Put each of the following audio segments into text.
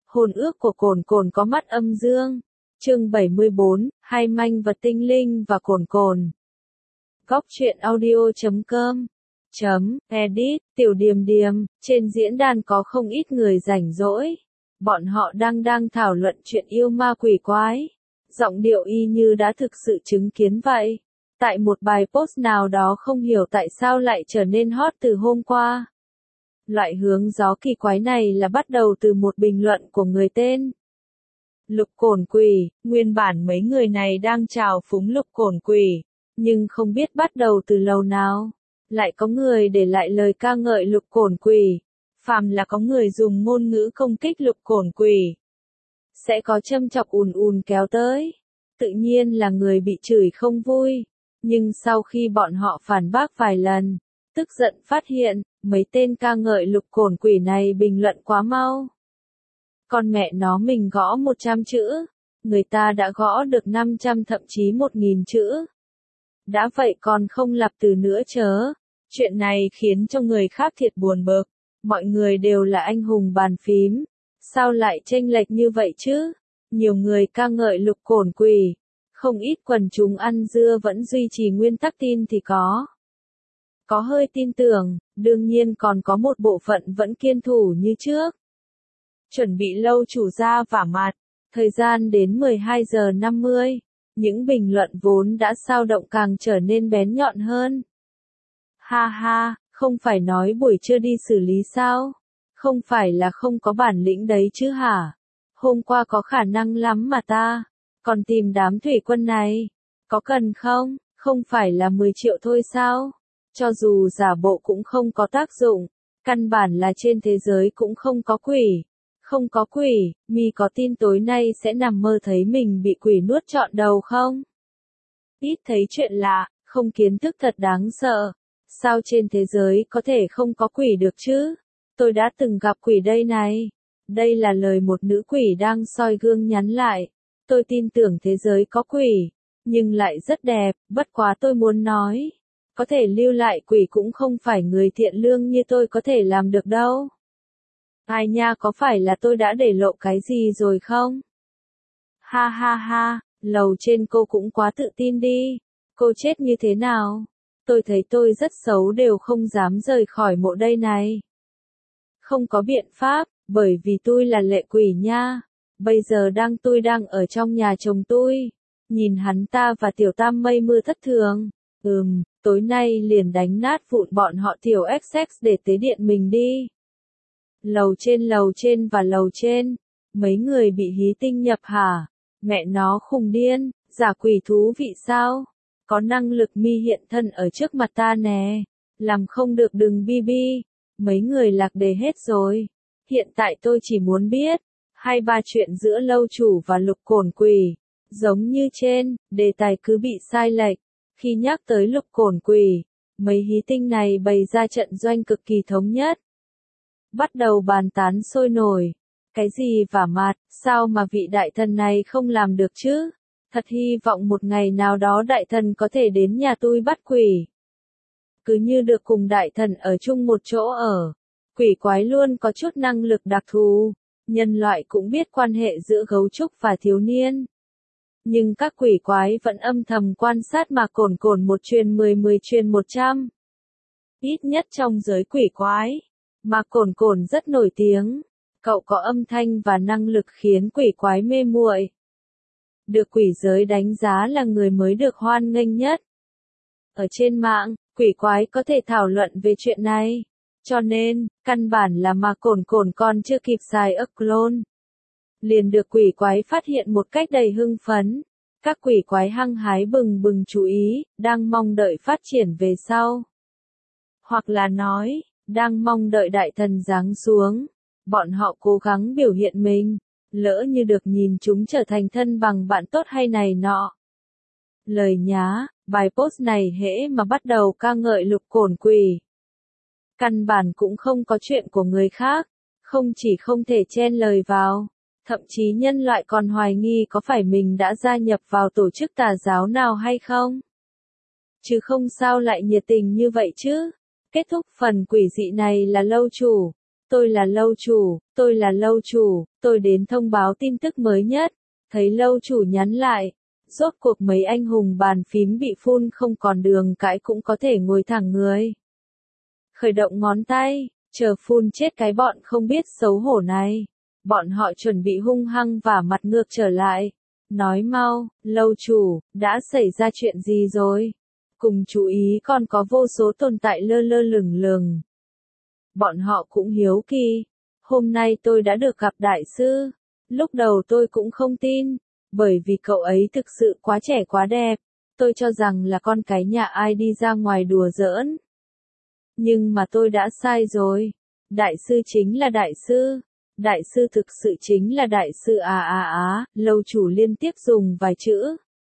Hôn ước của Cồn Cồn có mắt âm dương. Chương 74, hai manh vật tinh linh và Cồn Cồn. Góc truyện audio.com edit, Tiểu Điềm Điềm, trên diễn đàn có không ít người rảnh rỗi. Bọn họ đang thảo luận chuyện yêu ma quỷ quái. Giọng điệu y như đã thực sự chứng kiến vậy. Tại một bài post nào đó không hiểu tại sao lại trở nên hot từ hôm qua. Loại hướng gió kỳ quái này là bắt đầu từ một bình luận của người tên Lục Cồn Quỷ. Nguyên bản mấy người này đang chào phúng Lục Cồn Quỷ, nhưng không biết bắt đầu từ lâu nào, lại có người để lại lời ca ngợi Lục Cồn Quỷ. Phàm là có người dùng ngôn ngữ công kích Lục Cồn Quỷ, sẽ có châm chọc ùn kéo tới. Tự nhiên là người bị chửi không vui, nhưng sau khi bọn họ phản bác vài lần, tức giận phát hiện, mấy tên ca ngợi Lục Cồn Quỷ này bình luận quá mau. Con mẹ nó, mình gõ 100 chữ, người ta đã gõ được 500 thậm chí 1000 chữ. Đã vậy còn không lặp từ nữa chớ. Chuyện này khiến cho người khác thiệt buồn bực. Mọi người đều là anh hùng bàn phím, sao lại chênh lệch như vậy chứ? Nhiều người ca ngợi Lục Cồn Quỷ, không ít quần chúng ăn dưa vẫn duy trì nguyên tắc tin thì có hơi tin tưởng, đương nhiên còn có một bộ phận vẫn kiên thủ như trước. Chuẩn bị lâu chủ ra vả mặt, thời gian đến 12 giờ 50, những bình luận vốn đã xao động càng trở nên bén nhọn hơn. Ha ha, không phải nói buổi trưa đi xử lý sao? Không phải là không có bản lĩnh đấy chứ hả? Hôm qua có khả năng lắm mà ta, còn tìm đám thủy quân này, có cần không? Không phải là 10 triệu thôi sao? Cho dù giả bộ cũng không có tác dụng, căn bản là trên thế giới cũng không có quỷ. Không có quỷ, mi có tin tối nay sẽ nằm mơ thấy mình bị quỷ nuốt trọn đầu không? Ít thấy chuyện lạ, không kiến thức thật đáng sợ. Sao trên thế giới có thể không có quỷ được chứ? Tôi đã từng gặp quỷ đây này. Đây là lời một nữ quỷ đang soi gương nhắn lại. Tôi tin tưởng thế giới có quỷ, nhưng lại rất đẹp, bất quá tôi muốn nói. Có thể lưu lại quỷ cũng không phải người thiện lương như tôi có thể làm được đâu. Ai nha, có phải là tôi đã để lộ cái gì rồi không? Ha ha ha, lầu trên cô cũng quá tự tin đi. Cô chết như thế nào? Tôi thấy tôi rất xấu đều không dám rời khỏi mộ đây này. Không có biện pháp, bởi vì tôi là lệ quỷ nha. Bây giờ tôi đang ở trong nhà chồng tôi. Nhìn hắn ta và tiểu tam mây mưa thất thường. Tối nay liền đánh nát vụn bọn họ tiểu XX để tế điện mình đi. Lầu trên và lầu trên. Mấy người bị hí tinh nhập hả? Mẹ nó khùng điên, giả quỷ thú vị sao? Có năng lực mi hiện thân ở trước mặt ta nè. Làm không được đừng bi. Mấy người lạc đề hết rồi. Hiện tại tôi chỉ muốn biết 2-3 chuyện giữa lâu chủ và Lục Cồn Quỷ. Giống như trên, đề tài cứ bị sai lệch. Khi nhắc tới Lục Cồn Quỷ, mấy hí tinh này bày ra trận doanh cực kỳ thống nhất. Bắt đầu bàn tán sôi nổi. Cái gì vả mặt, sao mà vị đại thần này không làm được chứ? Thật hy vọng một ngày nào đó đại thần có thể đến nhà tôi bắt quỷ. Cứ như được cùng đại thần ở chung một chỗ ở. Quỷ quái luôn có chút năng lực đặc thù. Nhân loại cũng biết quan hệ giữa gấu trúc và thiếu niên. Nhưng các quỷ quái vẫn âm thầm quan sát mà Cồn Cồn 1 truyền 10 10 truyền 100. Ít nhất trong giới quỷ quái, mà Cồn Cồn rất nổi tiếng. Cậu có âm thanh và năng lực khiến quỷ quái mê muội. Được quỷ giới đánh giá là người mới được hoan nghênh nhất. Ở trên mạng, quỷ quái có thể thảo luận về chuyện này. Cho nên, căn bản là mà Cồn Cồn còn chưa kịp xài clone, liền được quỷ quái phát hiện một cách đầy hưng phấn. Các quỷ quái hăng hái bừng chú ý, đang mong đợi phát triển về sau. Hoặc là nói, đang mong đợi đại thần giáng xuống. Bọn họ cố gắng biểu hiện mình, lỡ như được nhìn chúng trở thành thân bằng bạn tốt hay này nọ. Lời nhá, bài post này hễ mà bắt đầu ca ngợi Lục Cồn Quỷ. Căn bản cũng không có chuyện của người khác, không chỉ không thể chen lời vào, thậm chí nhân loại còn hoài nghi có phải mình đã gia nhập vào tổ chức tà giáo nào hay không. Chứ không sao lại nhiệt tình như vậy chứ. Kết thúc phần quỷ dị này là lâu chủ. Tôi là lâu chủ, tôi là lâu chủ, tôi đến thông báo tin tức mới nhất. Thấy lâu chủ nhắn lại. Rốt cuộc mấy anh hùng bàn phím bị phun không còn đường cãi cũng có thể ngồi thẳng người. Khởi động ngón tay, chờ phun chết cái bọn không biết xấu hổ này. Bọn họ chuẩn bị hung hăng và mặt ngược trở lại. Nói mau, lâu chủ, đã xảy ra chuyện gì rồi? Cùng chú ý còn có vô số tồn tại lơ lơ lửng lửng. Bọn họ cũng hiếu kỳ. Hôm nay tôi đã được gặp đại sư. Lúc đầu tôi cũng không tin. Bởi vì cậu ấy thực sự quá trẻ quá đẹp. Tôi cho rằng là con cái nhà ai đi ra ngoài đùa giỡn. Nhưng mà tôi đã sai rồi. Đại sư chính là đại sư. Đại sư thực sự chính là đại sư lâu chủ liên tiếp dùng vài chữ.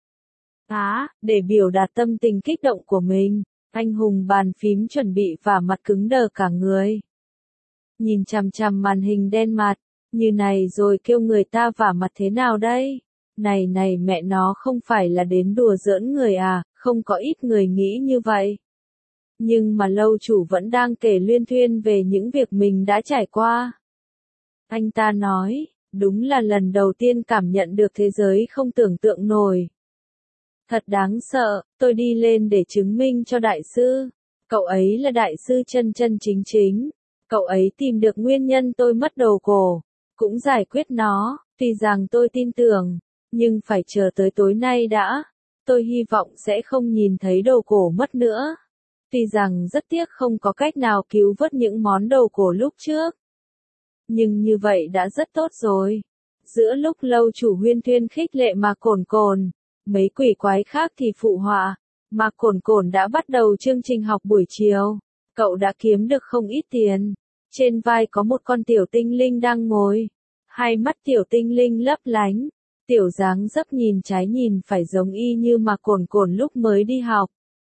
Để biểu đạt tâm tình kích động của mình. Anh hùng bàn phím chuẩn bị vả mặt cứng đờ cả người. Nhìn chằm chằm màn hình đen mặt. Như này rồi kêu người ta vả mặt thế nào đây? Này mẹ nó không phải là đến đùa giỡn người à, không có ít người nghĩ như vậy. Nhưng mà lâu chủ vẫn đang kể luyên thuyên về những việc mình đã trải qua. Anh ta nói, đúng là lần đầu tiên cảm nhận được thế giới không tưởng tượng nổi. Thật đáng sợ, tôi đi lên để chứng minh cho đại sư. Cậu ấy là đại sư chân chân chính chính. Cậu ấy tìm được nguyên nhân tôi mất đầu cổ. Cũng giải quyết nó, tuy rằng tôi tin tưởng. Nhưng phải chờ tới tối nay đã. Tôi hy vọng sẽ không nhìn thấy đầu cổ mất nữa. Tuy rằng rất tiếc không có cách nào cứu vớt những món đầu cổ lúc trước. Nhưng như vậy đã rất tốt rồi. Giữa lúc lâu chủ huyên thuyên khích lệ mà cồn, mấy quỷ quái khác thì phụ họa. Mà cồn đã bắt đầu chương trình học buổi chiều. Cậu đã kiếm được không ít tiền. Trên vai có một con tiểu tinh linh đang ngồi. Hai mắt tiểu tinh linh lấp lánh. Tiểu dáng dấp nhìn trái nhìn phải giống y như mà cồn lúc mới đi học.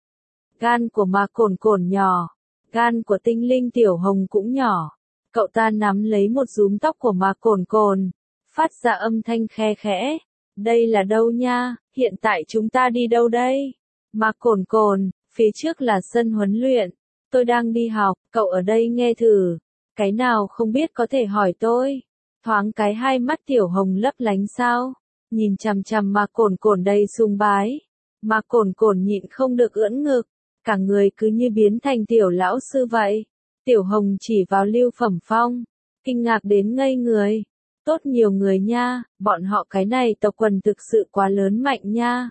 Gan của mà cồn nhỏ. Gan của tinh linh tiểu hồng cũng nhỏ. Cậu ta nắm lấy một rúm tóc của mà cồn. Phát ra âm thanh khe khẽ. Đây là đâu nha, hiện tại chúng ta đi đâu đây? Mà cồn, phía trước là sân huấn luyện. Tôi đang đi học, cậu ở đây nghe thử. Cái nào không biết có thể hỏi tôi. Thoáng cái hai mắt tiểu hồng lấp lánh sao. Nhìn chằm chằm mà cồn đầy sùng bái. Mà cồn nhịn không được ưỡn ngực. Cả người cứ như biến thành tiểu lão sư vậy. Tiểu hồng chỉ vào Lưu Phẩm Phong. Kinh ngạc đến ngây người. Tốt nhiều người nha, bọn họ cái này tộc quần thực sự quá lớn mạnh nha.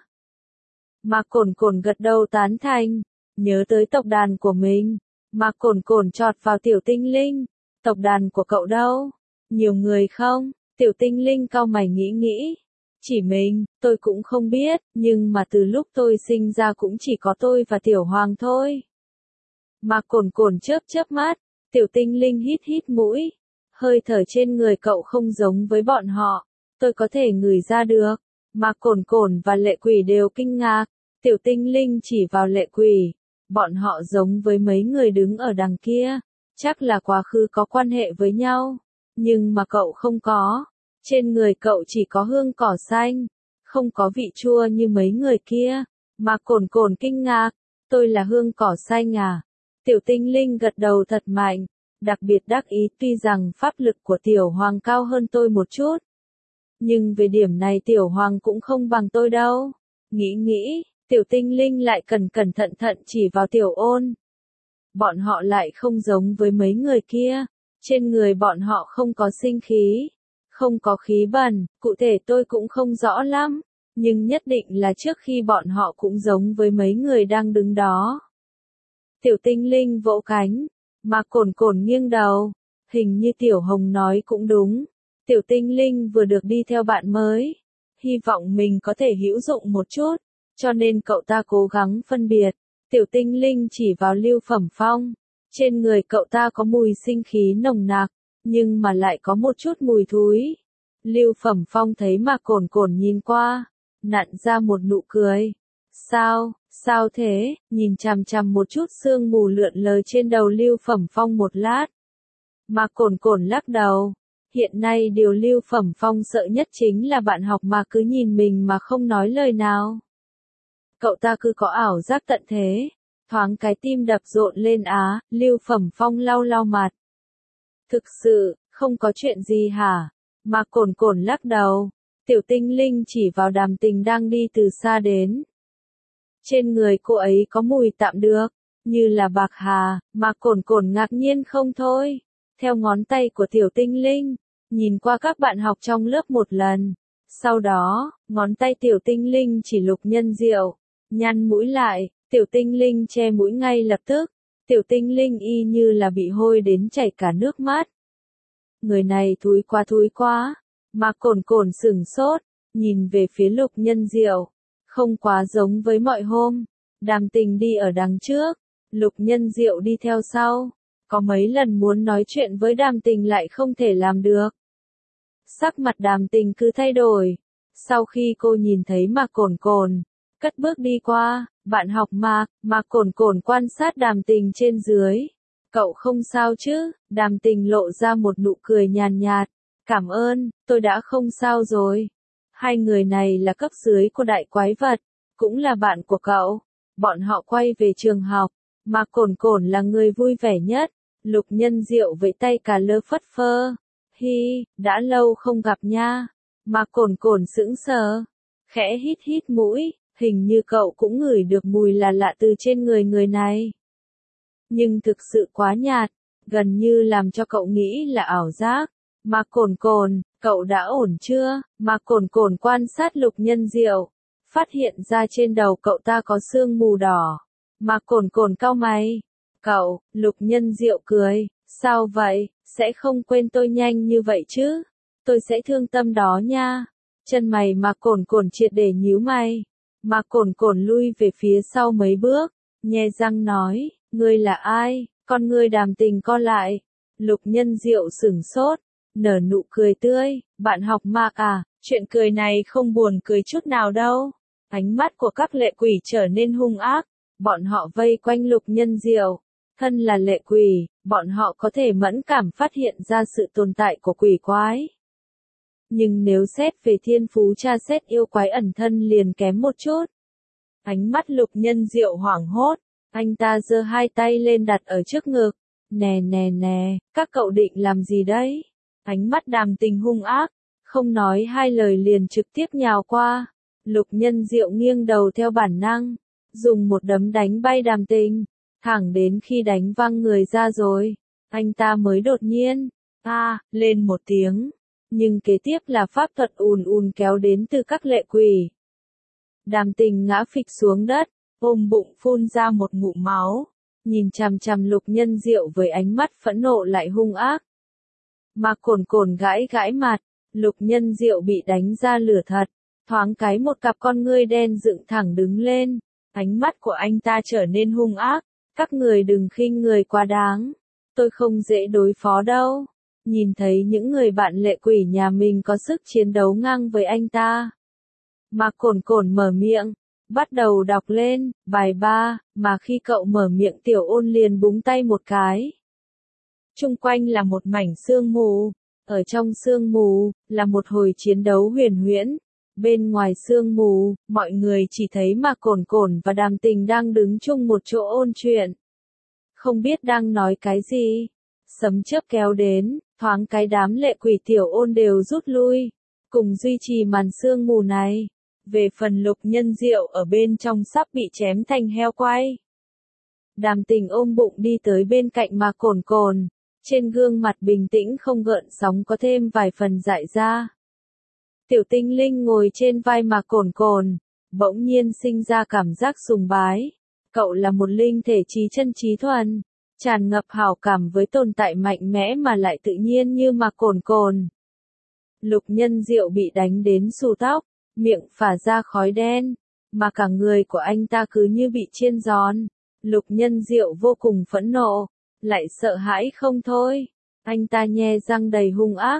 Mà cồn gật đầu tán thành. Nhớ tới tộc đàn của mình. Mà cồn chọt vào tiểu tinh linh. Tộc đàn của cậu đâu? Nhiều người không? Tiểu tinh linh cau mày nghĩ. Chỉ mình, tôi cũng không biết, nhưng mà từ lúc tôi sinh ra cũng chỉ có tôi và tiểu hoàng thôi. Mà cồn chớp mắt, tiểu tinh linh hít mũi. Hơi thở trên người cậu không giống với bọn họ. Tôi có thể ngửi ra được. Mà cồn và lệ quỷ đều kinh ngạc. Tiểu tinh linh chỉ vào lệ quỷ. Bọn họ giống với mấy người đứng ở đằng kia. Chắc là quá khứ có quan hệ với nhau. Nhưng mà cậu không có. Trên người cậu chỉ có hương cỏ xanh. Không có vị chua như mấy người kia. Mà cồn kinh ngạc. Tôi là hương cỏ xanh à? Tiểu tinh linh gật đầu thật mạnh. Đặc biệt đắc ý tuy rằng pháp lực của tiểu hoàng cao hơn tôi một chút. Nhưng về điểm này tiểu hoàng cũng không bằng tôi đâu. Nghĩ, tiểu tinh linh lại cẩn thận chỉ vào tiểu ôn. Bọn họ lại không giống với mấy người kia. Trên người bọn họ không có sinh khí. Không có khí bẩn, cụ thể tôi cũng không rõ lắm. Nhưng nhất định là trước khi bọn họ cũng giống với mấy người đang đứng đó. Tiểu tinh linh vỗ cánh. Mà cồn nghiêng đầu. Hình như tiểu hồng nói cũng đúng. Tiểu tinh linh vừa được đi theo bạn mới. Hy vọng mình có thể hữu dụng một chút. Cho nên cậu ta cố gắng phân biệt. Tiểu tinh linh chỉ vào Lưu Phẩm Phong. Trên người cậu ta có mùi sinh khí nồng nặc. Nhưng mà lại có một chút mùi thúi. Lưu Phẩm Phong thấy mà cồn nhìn qua. Nặn ra một nụ cười. Sao thế? Nhìn chằm một chút sương mù lượn lờ trên đầu Lưu Phẩm Phong một lát. Mà cồn lắc đầu. Hiện nay điều Lưu Phẩm Phong sợ nhất chính là bạn học mà cứ nhìn mình mà không nói lời nào. Cậu ta cứ có ảo giác tận thế. Thoáng cái tim đập rộn lên Lưu Phẩm Phong lau mặt. Thực sự, không có chuyện gì hả? Mạc Cồn Cồn lắc đầu. Tiểu Tinh Linh chỉ vào Đàm Tình đang đi từ xa đến. Trên người cô ấy có mùi tạm được, như là bạc hà, Mạc Cồn Cồn ngạc nhiên không thôi. Theo ngón tay của Tiểu Tinh Linh, nhìn qua các bạn học trong lớp một lần. Sau đó, ngón tay Tiểu Tinh Linh chỉ Lục Nhân Diệu, nhăn mũi lại, Tiểu Tinh Linh che mũi ngay lập tức. Tiểu Tinh Linh y như là bị hôi đến chảy cả nước mắt. Người này thúi quá. Mạc Cồn Cồn sửng sốt, nhìn về phía Lục Nhân Diệu. Không quá giống với mọi hôm. Đàm Tình đi ở đằng trước, Lục Nhân Diệu đi theo sau. Có mấy lần muốn nói chuyện với Đàm Tình lại không thể làm được. Sắc mặt Đàm Tình cứ thay đổi. Sau khi cô nhìn thấy Mạc Cồn Cồn, cất bước đi qua, bạn học Mạc Cồn Cồn quan sát Đàm Tình trên dưới. Cậu không sao chứ? Đàm Tình lộ ra một nụ cười nhàn nhạt. Cảm ơn, tôi đã không sao rồi. Hai người này là cấp dưới của đại quái vật, cũng là bạn của cậu. Bọn họ quay về trường học, Mạc Cồn Cồn là người vui vẻ nhất. Lục Nhân Diệu vẫy tay cả lơ phất phơ. Hi, đã lâu không gặp nha. Mạc Cồn Cồn sững sờ, khẽ hít mũi, hình như cậu cũng ngửi được mùi là lạ từ trên người này. Nhưng thực sự quá nhạt, gần như làm cho cậu nghĩ là ảo giác. Mạc Cồn Cồn, cậu đã ổn chưa? Mạc Cồn Cồn quan sát Lục Nhân Diệu, phát hiện ra trên đầu cậu ta có sương mù đỏ. Mạc Cồn Cồn cau mày. Cậu, Lục Nhân Diệu cười, sao vậy, sẽ không quên tôi nhanh như vậy chứ? Tôi sẽ thương tâm đó nha. Chân mày Mạc Cồn Cồn triệt để nhíu mày. Mạc Cồn Cồn lui về phía sau mấy bước, nhe răng nói, ngươi là ai? Con ngươi Đàm Tình co lại. Lục Nhân Diệu sửng sốt, nở nụ cười tươi, bạn học Mạc à, chuyện cười này không buồn cười chút nào đâu. Ánh mắt của các lệ quỷ trở nên hung ác, bọn họ vây quanh Lục Nhân Diệu. Thân là lệ quỷ, bọn họ có thể mẫn cảm phát hiện ra sự tồn tại của quỷ quái. Nhưng nếu xét về thiên phú tra xét yêu quái ẩn thân liền kém một chút. Ánh mắt Lục Nhân Diệu hoảng hốt, anh ta giơ hai tay lên đặt ở trước ngực. Nè, các cậu định làm gì đấy? Ánh mắt Đàm Tình hung ác, không nói hai lời liền trực tiếp nhào qua. Lục Nhân Diệu nghiêng đầu theo bản năng, dùng một đấm đánh bay Đàm Tình, thẳng đến khi đánh văng người ra rồi, anh ta mới đột nhiên, lên một tiếng. Nhưng kế tiếp là pháp thuật ùn kéo đến từ các lệ quỷ. Đàm Tình ngã phịch xuống đất, ôm bụng phun ra một ngụm máu, nhìn chằm chằm Lục Nhân Diệu với ánh mắt phẫn nộ lại hung ác. Mạc Cồn Cồn gãi mặt, Lục Nhân Diệu bị đánh ra lửa thật, thoáng cái một cặp con ngươi đen dựng thẳng đứng lên, ánh mắt của anh ta trở nên hung ác, các người đừng khinh người quá đáng, tôi không dễ đối phó đâu. Nhìn thấy những người bạn lệ quỷ nhà mình có sức chiến đấu ngang với anh ta. Mạc Cồn Cồn mở miệng, bắt đầu đọc lên, bài 3, mà khi cậu mở miệng Tiểu Ôn liền búng tay một cái. Chung quanh là một mảnh sương mù, ở trong sương mù, là một hồi chiến đấu huyền huyễn. Bên ngoài sương mù, mọi người chỉ thấy Mạc Cồn Cồn và Đàm Tình đang đứng chung một chỗ ôn chuyện. Không biết đang nói cái gì. Sấm chớp kéo đến, thoáng cái đám lệ quỷ Tiểu Ôn đều rút lui, cùng duy trì màn sương mù này. Về phần Lục Nhân Diệu ở bên trong sắp bị chém thành heo quay. Đàm Tình ôm bụng đi tới bên cạnh Mạc Cồn Cồn, trên gương mặt bình tĩnh không gợn sóng có thêm vài phần dại ra. Tiểu Tinh Linh ngồi trên vai Mạc Cồn Cồn, bỗng nhiên sinh ra cảm giác sùng bái. Cậu là một linh thể trí chân trí thuần, tràn ngập hảo cảm với tồn tại mạnh mẽ mà lại tự nhiên như Mạc Cồn Cồn. Lục Nhân Diệu bị đánh đến xù tóc, miệng phả ra khói đen, mà cả người của anh ta cứ như bị chiên giòn. Lục Nhân Diệu vô cùng phẫn nộ, lại sợ hãi không thôi. Anh ta nhe răng đầy hung ác,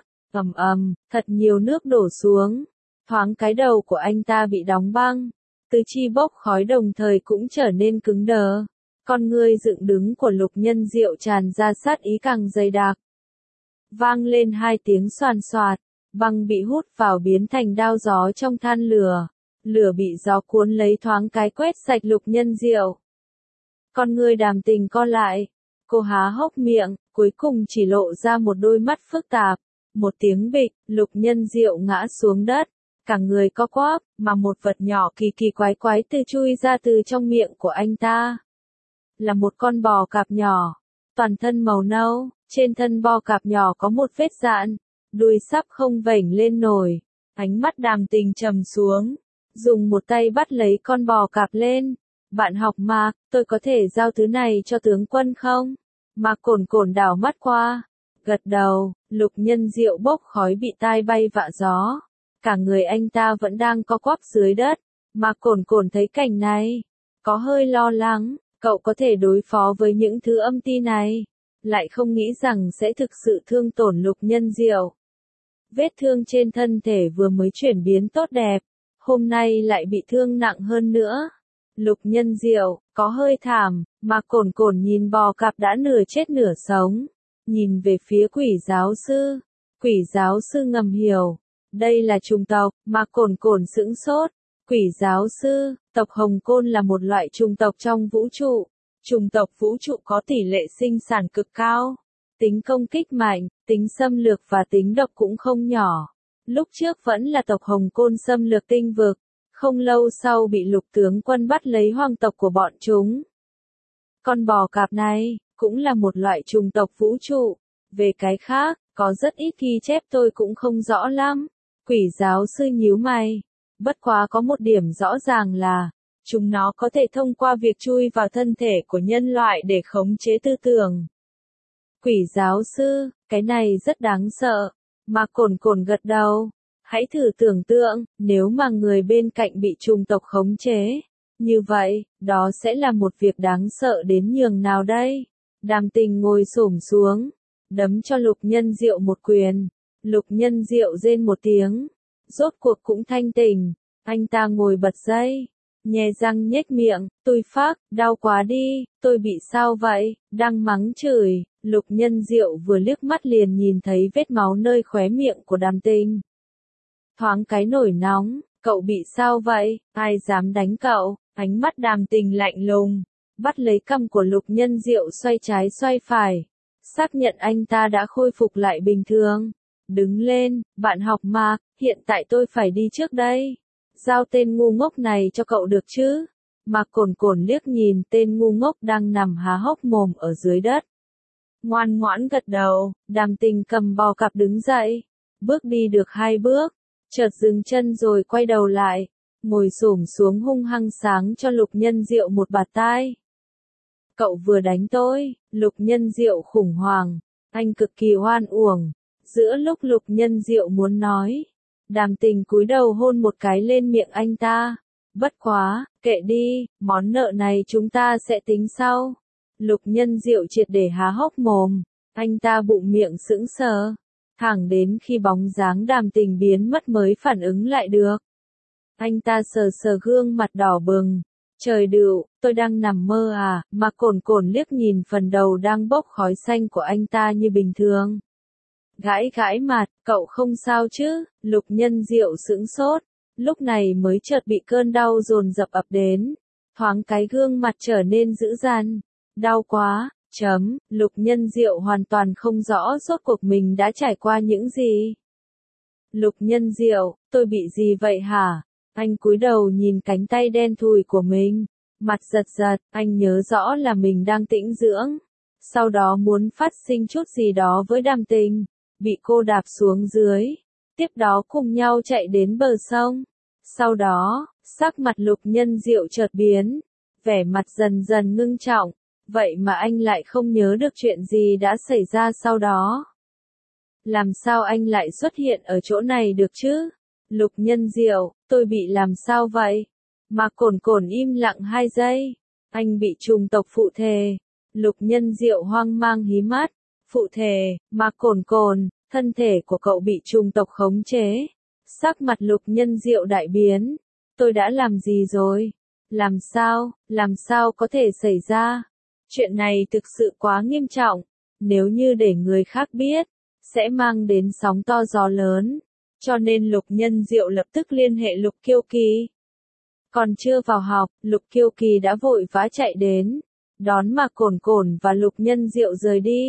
thật nhiều nước đổ xuống. Thoáng cái đầu của anh ta bị đóng băng, tứ chi bốc khói đồng thời cũng trở nên cứng đờ. Con ngươi dựng đứng của Lục Nhân Diệu tràn ra sát ý càng dày đặc. Vang lên hai tiếng xoàn xoạt, băng bị hút vào biến thành đao gió trong than lửa. Lửa bị gió cuốn lấy thoáng cái quét sạch Lục Nhân Diệu. Con ngươi Đàm Tình co lại, cô há hốc miệng, cuối cùng chỉ lộ ra một đôi mắt phức tạp. Một tiếng bịch, Lục Nhân Diệu ngã xuống đất, cả người co quắp, mà một vật nhỏ kỳ kỳ quái quái chui ra từ trong miệng của anh ta. Là một con bò cạp nhỏ, toàn thân màu nâu, trên thân bò cạp nhỏ có một vết dạn, đuôi sắp không vểnh lên nổi. Ánh mắt Đàm Tình trầm xuống, dùng một tay bắt lấy con bò cạp lên. Bạn học Mạc, tôi có thể giao thứ này cho tướng quân không? Mạc Cổn Cổn đảo mắt qua, gật đầu. Lục Nhân Diệu bốc khói bị tai bay vạ gió, cả người anh ta vẫn đang co quắp dưới đất. Mạc Cổn Cổn thấy cảnh này, có hơi lo lắng, cậu có thể đối phó với những thứ âm ti này, lại không nghĩ rằng sẽ thực sự thương tổn Lục Nhân Diệu. Vết thương trên thân thể vừa mới chuyển biến tốt đẹp, hôm nay lại bị thương nặng hơn nữa. Lục Nhân Diệu, có hơi thảm, mà Cổn Cổn nhìn bò cạp đã nửa chết nửa sống, nhìn về phía Quỷ giáo sư. Quỷ giáo sư ngầm hiểu, đây là trùng tộc, mà Cổn Cổn sững sốt. Quỷ giáo sư, tộc Hồng Côn là một loại trùng tộc trong vũ trụ. Trùng tộc vũ trụ có tỷ lệ sinh sản cực cao, tính công kích mạnh, tính xâm lược và tính độc cũng không nhỏ. Lúc trước vẫn là tộc Hồng Côn xâm lược tinh vực, không lâu sau bị Lục tướng quân bắt lấy hoàng tộc của bọn chúng. Con bò cạp này, cũng là một loại trùng tộc vũ trụ. Về cái khác, có rất ít ghi chép tôi cũng không rõ lắm. Quỷ giáo sư nhíu mày. Bất quá có một điểm rõ ràng là, chúng nó có thể thông qua việc chui vào thân thể của nhân loại để khống chế tư tưởng. Quỷ giáo sư, cái này rất đáng sợ. Mà Cổn Cổn gật đầu. Hãy thử tưởng tượng, nếu mà người bên cạnh bị trùng tộc khống chế, như vậy, đó sẽ là một việc đáng sợ đến nhường nào đây? Đàm Tình ngồi xổm xuống, đấm cho Lục Nhân Diệu một quyền. Lục Nhân Diệu rên một tiếng, rốt cuộc cũng thanh tỉnh. Anh ta ngồi bật dậy, nhe răng nhếch miệng, tôi phác, đau quá đi, tôi bị sao vậy? Đang mắng chửi, Lục Nhân Diệu vừa liếc mắt liền nhìn thấy vết máu nơi khóe miệng của Đàm Tình. Thoáng cái nổi nóng, cậu bị sao vậy? Ai dám đánh cậu? Ánh mắt Đàm Tình lạnh lùng, bắt lấy cằm của Lục Nhân Diệu xoay trái xoay phải, xác nhận anh ta đã khôi phục lại bình thường. Đứng lên, bạn học Mạc, hiện tại tôi phải đi trước đây. Giao tên ngu ngốc này cho cậu được chứ? Mạc Cổn Cổn liếc nhìn tên ngu ngốc đang nằm há hốc mồm ở dưới đất. Ngoan ngoãn gật đầu, Đàm Tình cầm bò cạp đứng dậy, bước đi được 2 bước, chợt dừng chân rồi quay đầu lại, ngồi xổm xuống hung hăng sáng cho Lục Nhân Diệu một bạt tai. Cậu vừa đánh tôi. Lục Nhân Diệu khủng hoảng, anh cực kỳ oan uổng. Giữa lúc Lục Nhân Diệu muốn nói, Đàm Tình cúi đầu hôn một cái lên miệng anh ta. Bất quá, kệ đi, món nợ này chúng ta sẽ tính sau. Lục Nhân Diệu triệt để há hốc mồm, anh ta bụng miệng sững sờ, thẳng đến khi bóng dáng Đàm Tình biến mất mới phản ứng lại được. Anh ta sờ sờ gương mặt đỏ bừng. Trời đựu, tôi đang nằm mơ à? Mà Cổn Cổn liếc nhìn phần đầu đang bốc khói xanh của anh ta như bình thường. Gãi gãi mặt, cậu không sao chứ? Lục Nhân Diệu sững sốt, lúc này mới chợt bị cơn đau dồn dập ập đến. Thoáng cái gương mặt trở nên dữ dằn. Đau quá, Lục Nhân Diệu hoàn toàn không rõ rốt cuộc mình đã trải qua những gì. Lục Nhân Diệu, tôi bị gì vậy hả? Anh cúi đầu nhìn cánh tay đen thùi của mình, mặt giật giật, anh nhớ rõ là mình đang tĩnh dưỡng. Sau đó muốn phát sinh chút gì đó với Đàm Tình, bị cô đạp xuống dưới, tiếp đó cùng nhau chạy đến bờ sông. Sau đó, sắc mặt Lục Nhân Diệu chợt biến, vẻ mặt dần dần ngưng trọng, vậy mà anh lại không nhớ được chuyện gì đã xảy ra sau đó. Làm sao anh lại xuất hiện ở chỗ này được chứ? Lục Nhân Diệu, tôi bị làm sao vậy? Mà Cổn Cổn im lặng 2 giây. Anh bị trùng tộc phụ thể. Lục Nhân Diệu hoang mang hí mắt. Phụ thể, mà Cổn Cổn, thân thể của cậu bị trùng tộc khống chế. Sắc mặt Lục Nhân Diệu đại biến. Tôi đã làm gì rồi? Làm sao có thể xảy ra? Chuyện này thực sự quá nghiêm trọng. Nếu như để người khác biết, sẽ mang đến sóng to gió lớn. Cho nên Lục Nhân Diệu lập tức liên hệ Lục Kiêu Kỳ. Còn chưa vào học, Lục Kiêu Kỳ đã vội vã chạy đến, đón Mạc Cổn Cổn và Lục Nhân Diệu rời đi.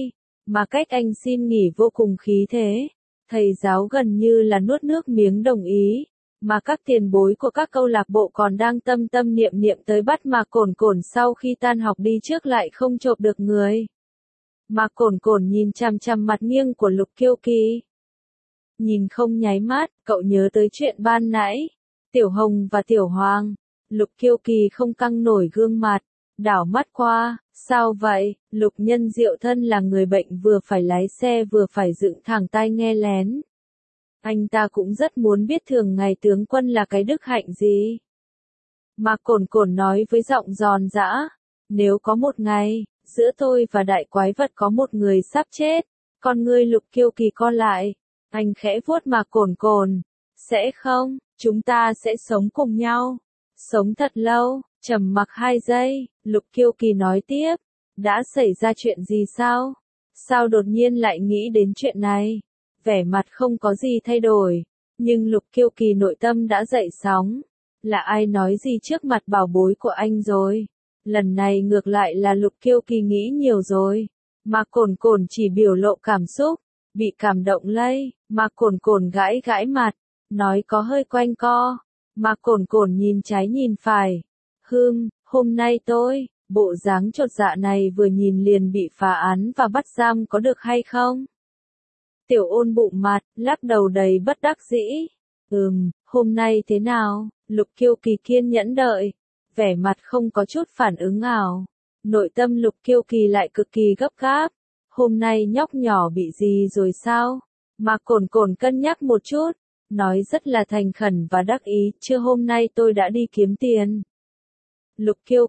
Mà cách anh xin nghỉ vô cùng khí thế. Thầy giáo gần như là nuốt nước miếng đồng ý. Mà các tiền bối của các câu lạc bộ còn đang tâm tâm niệm niệm tới bắt Mạc Cồn Cồn sau khi tan học đi trước lại không chộp được người. Mạc Cồn Cồn nhìn chằm chằm mặt nghiêng của Lục Kiêu Kỳ. Nhìn không nháy mắt, cậu nhớ tới chuyện ban nãy. Tiểu Hồng và Tiểu Hoàng. Lục Kiêu Kỳ không căng nổi gương mặt, đảo mắt qua, sao vậy? Lục Nhân Diệu thân là người bệnh vừa phải lái xe vừa phải dựng thẳng tai nghe lén. Anh ta cũng rất muốn biết thường ngày tướng quân là cái đức hạnh gì. Mạc Cồn Cồn nói với giọng giòn giã, nếu có một ngày, giữa tôi và đại quái vật có một người sắp chết, con ngươi Lục Kiêu Kỳ co lại, anh khẽ vuốt Mạc Cồn Cồn, sẽ không, chúng ta sẽ sống cùng nhau, sống thật lâu. Trầm mặc 2 giây, Lục Kiêu Kỳ nói tiếp, đã xảy ra chuyện gì sao? Sao đột nhiên lại nghĩ đến chuyện này? Vẻ mặt không có gì thay đổi, nhưng Lục Kiêu Kỳ nội tâm đã dậy sóng. Là ai nói gì trước mặt bảo bối của anh rồi? Lần này ngược lại là Lục Kiêu Kỳ nghĩ nhiều rồi. Mạc Cồn Cồn chỉ biểu lộ cảm xúc, bị cảm động lây, Mạc Cồn Cồn gãi gãi mặt, nói có hơi quanh co. Mạc Cồn Cồn nhìn trái nhìn phải. Hôm nay tôi, bộ dáng chột dạ này vừa nhìn liền bị phá án và bắt giam có được hay không? Tiểu Ôn bụng mặt, lắc đầu đầy bất đắc dĩ. Hôm nay thế nào? Lục Kiêu Kỳ kiên nhẫn đợi, vẻ mặt không có chút phản ứng nào. Nội tâm Lục Kiêu Kỳ lại cực kỳ gấp gáp. Hôm nay nhóc nhỏ bị gì rồi sao? Mạc Cồn Cồn cân nhắc một chút, nói rất là thành khẩn và đắc ý, chưa hôm nay tôi đã đi kiếm tiền. Lục Kiêu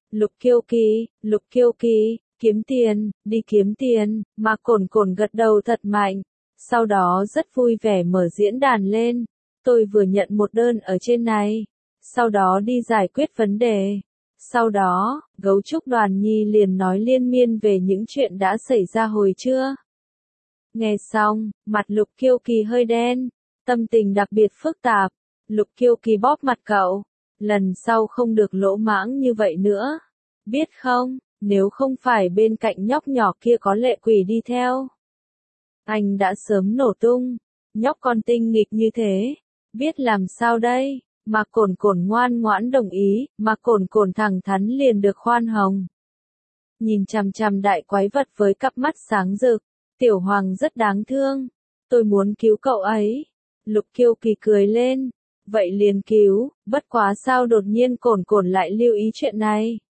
Kỳ, kiếm tiền, đi kiếm tiền, Mạc Cồn Cồn gật đầu thật mạnh, sau đó rất vui vẻ mở diễn đàn lên, tôi vừa nhận một đơn ở trên này, sau đó đi giải quyết vấn đề. Sau đó, Gấu Trúc Đoàn Nhi liền nói liên miên về những chuyện đã xảy ra hồi trưa. Nghe xong, mặt Lục Kiêu Kỳ hơi đen, tâm tình đặc biệt phức tạp, Lục Kiêu Kỳ bóp mặt cậu. Lần sau không được lỗ mãng như vậy nữa. Biết không, nếu không phải bên cạnh nhóc nhỏ kia có Lệ Quỷ đi theo, anh đã sớm nổ tung. Nhóc con tinh nghịch như thế, biết làm sao đây? Mạc Cồn Cồn ngoan ngoãn đồng ý, Mạc Cồn Cồn thẳng thắn liền được khoan hồng. Nhìn chằm chằm đại quái vật với cặp mắt sáng rực, Tiểu Hoàng rất đáng thương. Tôi muốn cứu cậu ấy. Lục Kiêu Kỳ cười lên. Vậy liền cứu, bất quá sao đột nhiên Cồn Cồn lại lưu ý chuyện này.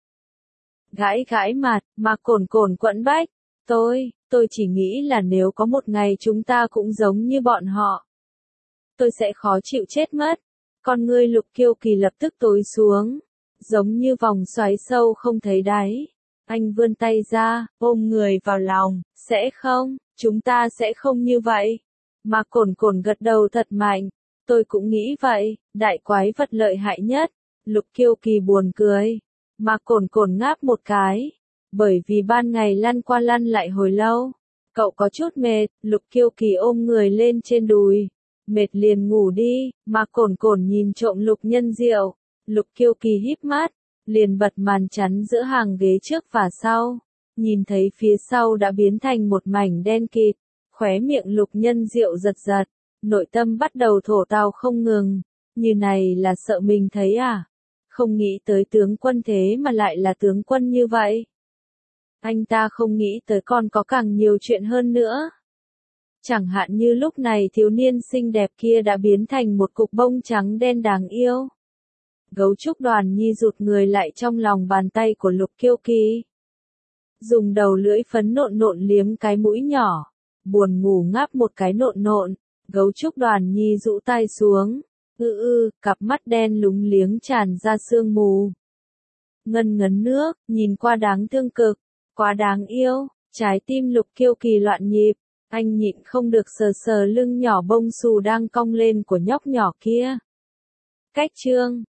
Gãi gãi mặt, Mạc Cồn Cồn quẫn bách. Tôi chỉ nghĩ là nếu có một ngày chúng ta cũng giống như bọn họ, tôi sẽ khó chịu chết mất. Con ngươi Lục Kiêu Kỳ lập tức tối xuống, giống như vòng xoáy sâu không thấy đáy. Anh vươn tay ra, ôm người vào lòng, sẽ không, chúng ta sẽ không như vậy. Mạc Cồn Cồn gật đầu thật mạnh. Tôi cũng nghĩ vậy, đại quái vật lợi hại nhất. Lục Kiêu Kỳ buồn cười. Mạc Cồn Cồn ngáp một cái. Bởi vì ban ngày lăn qua lăn lại hồi lâu. Cậu có chút mệt, Lục Kiêu Kỳ ôm người lên trên đùi. Mệt liền ngủ đi, Mạc Cồn Cồn nhìn trộm Lục Nhân Diệu. Lục Kiêu Kỳ híp mắt, liền bật màn chắn giữa hàng ghế trước và sau. Nhìn thấy phía sau đã biến thành một mảnh đen kịt. Khóe miệng Lục Nhân Diệu giật giật. Nội tâm bắt đầu thổ tào không ngừng, như này là sợ mình thấy à? Không nghĩ tới tướng quân thế mà lại là tướng quân như vậy. Anh ta không nghĩ tới còn có càng nhiều chuyện hơn nữa. Chẳng hạn như lúc này thiếu niên xinh đẹp kia đã biến thành một cục bông trắng đen đáng yêu. Gấu Trúc Đoàn Nhi rụt người lại trong lòng bàn tay của Lục Kiêu Kỳ. Dùng đầu lưỡi phấn nộn nộn liếm cái mũi nhỏ, buồn ngủ ngáp một cái nộn nộn. Gấu Trúc Đoàn Nhi rũ tay xuống, cặp mắt đen lúng liếng tràn ra sương mù. Ngân ngấn nước, nhìn qua đáng thương cực, quá đáng yêu, trái tim Lục Kiêu Kỳ loạn nhịp, anh nhịn không được sờ sờ lưng nhỏ bông xù đang cong lên của nhóc nhỏ kia. Cách chương